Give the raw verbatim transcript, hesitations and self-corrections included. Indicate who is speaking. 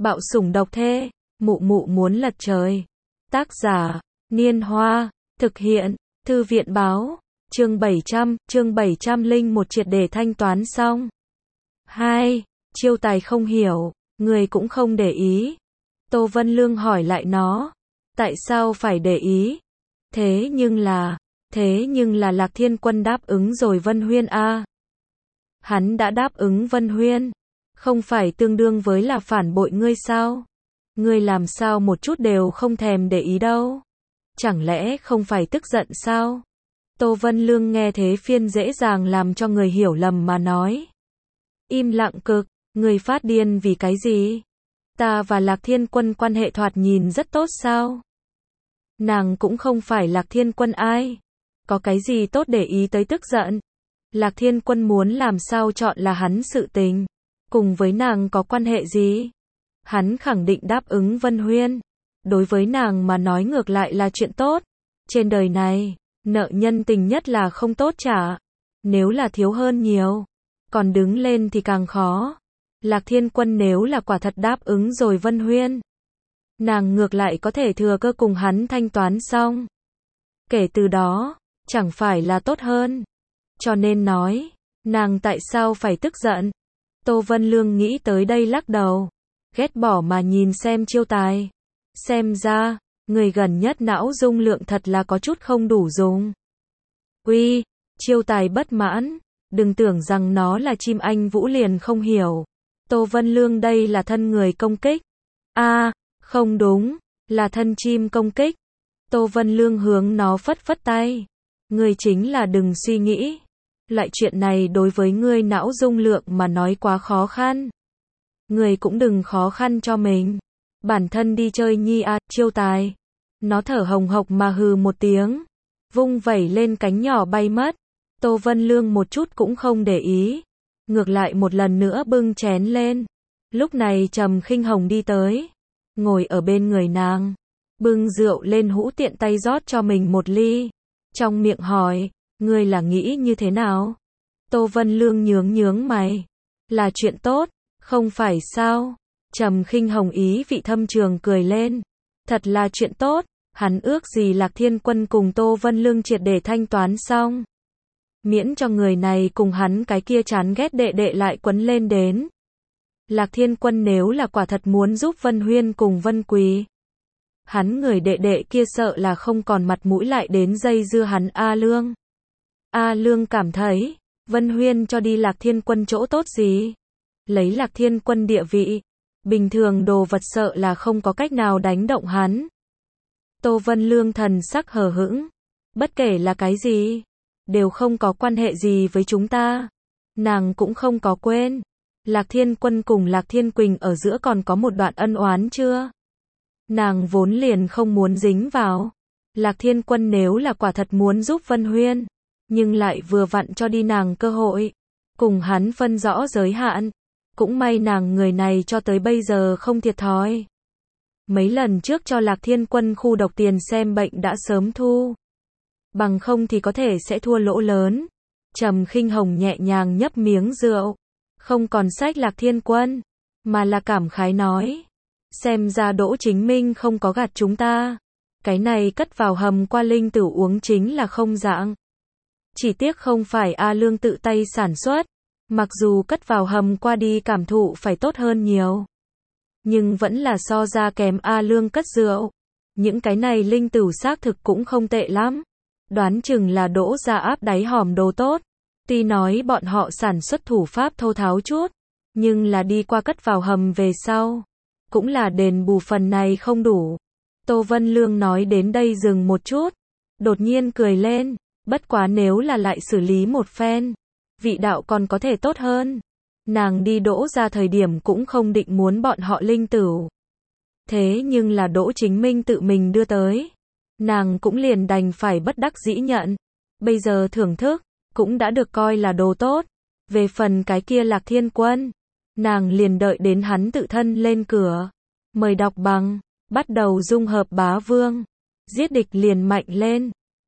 Speaker 1: Bạo sủng độc thê, mụ mụ muốn lật trời. Tác giả, Niên Hoa, thực hiện, Thư viện báo, chương bảy trăm, chương bảy trăm lẻ một triệt để thanh toán xong. hai. Chiêu Tài không hiểu, người cũng không để ý. Tô Vân Lương hỏi lại nó, tại sao phải để ý? Thế nhưng là, thế nhưng là Lạc Thiên Quân đáp ứng rồi Vân Huyên a. Hắn đã đáp ứng Vân Huyên, không phải tương đương với là phản bội ngươi sao? Ngươi làm sao một chút đều không thèm để ý đâu? Chẳng lẽ không phải tức giận sao? Tô Vân Lương nghe thế phiên dễ dàng làm cho người hiểu lầm mà nói. Im lặng cực, người phát điên vì cái gì? Ta và Lạc Thiên Quân quan hệ thoạt nhìn rất tốt sao? Nàng cũng không phải Lạc Thiên Quân ai. Có cái gì tốt để ý tới tức giận? Lạc Thiên Quân muốn làm sao chọn là hắn sự tình. Cùng với nàng có quan hệ gì? Hắn khẳng định đáp ứng Vân Huyên. Đối với nàng mà nói ngược lại là chuyện tốt. Trên đời này, nợ nhân tình nhất là không tốt trả. Nếu là thiếu hơn nhiều, còn đứng lên thì càng khó. Lạc Thiên Quân nếu là quả thật đáp ứng rồi Vân Huyên, nàng ngược lại có thể thừa cơ cùng hắn thanh toán xong. Kể từ đó, chẳng phải là tốt hơn. Cho nên nói, nàng tại sao phải tức giận? Tô Vân Lương nghĩ tới đây lắc đầu, ghét bỏ mà nhìn xem Chiêu Tài. Xem ra, người gần nhất não dung lượng thật là có chút không đủ dùng. Uy, Chiêu Tài bất mãn, đừng tưởng rằng nó là chim anh vũ liền không hiểu. Tô Vân Lương đây là thân người công kích. A, à, không đúng, là thân chim công kích. Tô Vân Lương hướng nó phất phất tay. Ngươi chính là đừng suy nghĩ. Loại chuyện này đối với ngươi não dung lượng mà nói quá khó khăn. Ngươi cũng đừng khó khăn cho mình. Bản thân đi chơi nhi à, Chiêu Tài. Nó thở hồng hộc mà hừ một tiếng. Vung vẩy lên cánh nhỏ bay mất. Tô Vân Lương một chút cũng không để ý. Ngược lại một lần nữa bưng chén lên. Lúc này Trầm Khinh Hồng đi tới. Ngồi ở bên người nàng. Bưng rượu lên hũ tiện tay rót cho mình một ly. Trong miệng hỏi, ngươi là nghĩ như thế nào? Tô Vân Lương nhướng nhướng mày. Là chuyện tốt, không phải sao? Trầm Khinh Hồng ý vị thâm trường cười lên. Thật là chuyện tốt, hắn ước gì Lạc Thiên Quân cùng Tô Vân Lương triệt để thanh toán xong. Miễn cho người này cùng hắn cái kia chán ghét đệ đệ lại quấn lên đến. Lạc Thiên Quân nếu là quả thật muốn giúp Vân Huyên cùng Vân Quỳ, hắn người đệ đệ kia sợ là không còn mặt mũi lại đến dây dưa hắn A Lương. A Lương cảm thấy, Vân Huyên cho đi Lạc Thiên Quân chỗ tốt gì? Lấy Lạc Thiên Quân địa vị, bình thường đồ vật sợ là không có cách nào đánh động hắn. Tô Vân Lương thần sắc hờ hững, bất kể là cái gì, đều không có quan hệ gì với chúng ta. Nàng cũng không có quên, Lạc Thiên Quân cùng Lạc Thiên Quỳnh ở giữa còn có một đoạn ân oán chưa? Nàng vốn liền không muốn dính vào. Lạc Thiên Quân nếu là quả thật muốn giúp Vân Huyên, nhưng lại vừa vặn cho đi nàng cơ hội, cùng hắn phân rõ giới hạn. Cũng may nàng người này cho tới bây giờ không thiệt thòi. Mấy lần trước cho Lạc Thiên Quân khu độc tiền xem bệnh đã sớm thu. Bằng không thì có thể sẽ thua lỗ lớn. Trầm Khinh Hồng nhẹ nhàng nhấp miếng rượu. Không còn sách Lạc Thiên Quân, mà là cảm khái nói. Xem ra Đỗ Chính Minh không có gạt chúng ta. Cái này cất vào hầm qua linh tử uống chính là không dạng. Chỉ tiếc không phải A Lương tự tay sản xuất. Mặc dù cất vào hầm qua đi cảm thụ phải tốt hơn nhiều, nhưng vẫn là so ra kém A Lương cất rượu. Những cái này linh tử xác thực cũng không tệ lắm. Đoán chừng là Đỗ gia áp đáy hòm đồ tốt. Tuy nói bọn họ sản xuất thủ pháp thô tháo chút, nhưng là đi qua cất vào hầm về sau, cũng là đền bù phần này không đủ. Tô Vân Lương nói đến đây dừng một chút, đột nhiên cười lên, bất quá nếu là lại xử lý một phen, vị đạo còn có thể tốt hơn. Nàng đi Đỗ ra thời điểm cũng không định muốn bọn họ linh tửu. Thế nhưng là Đỗ Chính Minh tự mình đưa tới, nàng cũng liền đành phải bất đắc dĩ nhận. Bây giờ thưởng thức, cũng đã được coi là đồ tốt. Về phần cái kia Lạc Thiên Quân, nàng liền đợi đến hắn tự thân lên cửa. Mời đọc bằng, bắt đầu dung hợp bá vương. Giết địch liền mạnh lên.